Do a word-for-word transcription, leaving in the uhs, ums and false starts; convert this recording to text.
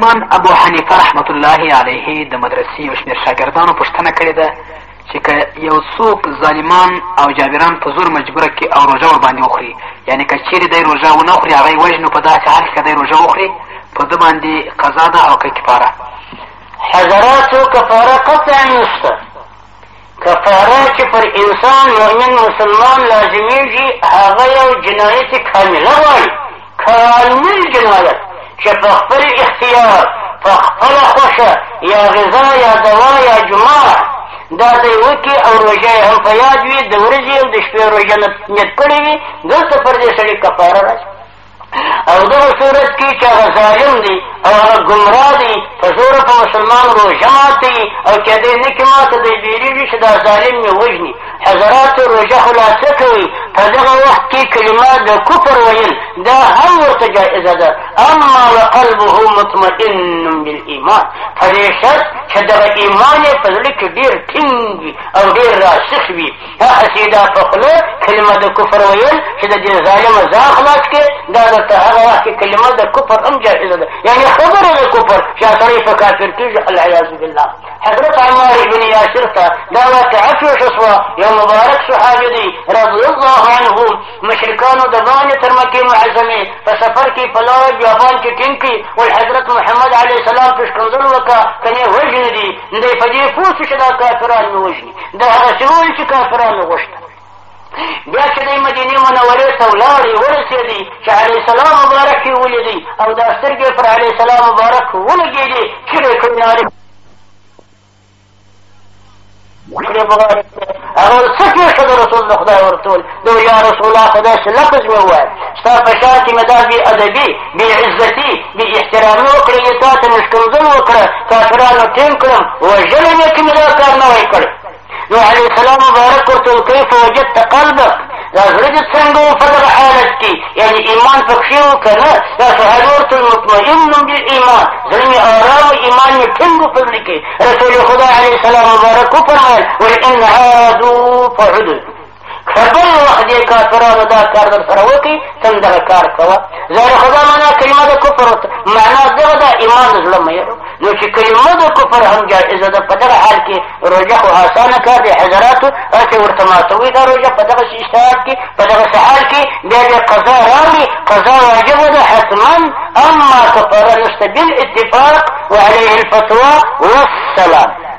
امام ابو حنیفه رحمت الله علیه د مدرسې یو شمېر شاګردانو پوښتنه کړې ده چې که یو څوک ظالمان او جابران په زور مجبوره کړي او روژه ورباندې وخوري، یعنې که چیرې دی روژه ونه خوري هغه یې وژنو، په داسې حال کې که دی روژه وخوري په ده باندې قضا ده او که کفاره؟ حضراتو کفاره قطعا نشته. کفاره چې پر انسان مؤمن مسلمان لازمیږي هغه یو جنایت کامله غواړي، کامل جنایت چې په خپل اختیار په خپله خوښه یا غذا یا دوا یا جماع دا دی وکړي او روژه یې هم په یاد وي، د ورځې او د شپې روژه نیت کړې وي، دلته پر دې سړي کفاره راځي. او دغه صورت کې چې هغه ظالم دی او هغه ګمراه دی په زوره په مسلمان روژه ماتوي او که دی نه کړي ماته دی بیرېږي چې دا ظالم مې وژني. حضراتو روژه خلاصه کوي په دغه وخت کې کلمه د کفر ویل دا هم ورته جائزه ده، اما وقلبه مطمئن بالایمان، په دې شرط چې دغه ایمان یې په زړه کې ډېر ټینګ وي او ډېر راسخ وي. هسې دا په خوله کلمه د کفر ویل چې د دې ظالمه ځان خلاص کړي دا درته هغه وخت کې کلمه د کفر هم جائزه ده، یعنې خبره د کفر چې سړی په کافر کېږي العیاذ بالله. حضرت عمار بن یاسر ته دا واقعه پېښه شوه، یو مبارک صحابي دی رضی الله عنه، مشرکانو د باندې تر مکې معظمې په سفر کې په لاره بیابان کې ټینګ کړي، ول حضرت محمد علیه السلام پېشکنځل وکړه که نه وژنې دي، دی په دې پوه شو چې دا کافران مې وژني، دا هغسې وویل چې کافران مې غوښته. بیا چې دی مدینې منورې ته ولاړې ورسېدی چې علیه السلام مبارک یې ولیدی او دا سترګې پر علیه السلام مبارک ولګېدې، چیغې کړې نارې هغه څه پېښه د رسول د خدای ورته وویل، د یا رسول الله ته داسې لفظ مې وویل ستا په شا کې مې دا بې ادبي بې عزتي بې احترامي وکړه، یې تا ته مې ښکنځل وکړه، کافرانو ټینګ کړم، وژلې مې چې مې دا کار نه وی کړی. نو علیه السلام مبارک ورته وویل کیف وجدت قلبک، دا زړه دې څنګه و په دغه حالت کې، یعنې ایمان پکښې و که نه؟ دا صحابي ورته ویل مطمئن بالایمان، زړه مې ارام و ایمان مې ټینګ و په زړه کې. رسول خدا علیه السلام مبارک وفرمایل وان عادوا فعدوا، که بل وخت دې کافرانو دا کار در سره وکړي ته هم دغه کار کوه. ظاهر خدا معنا کلمه د کفر معنا دغه ده ایمان د زړه میلو، نو چې کلمه د کفر هم جائزه ده په دغه حال کې روژه خو اسانه کار دی حضراتو، هسې ورته ماتوي دا روژه په دغسې اجتهاد کې په دغسې حال کې بیا دې قضا راوړي، قضا واجبه ده حتما، اما کفاره نشته بالاتفاق وعليه الفتوى والسلام.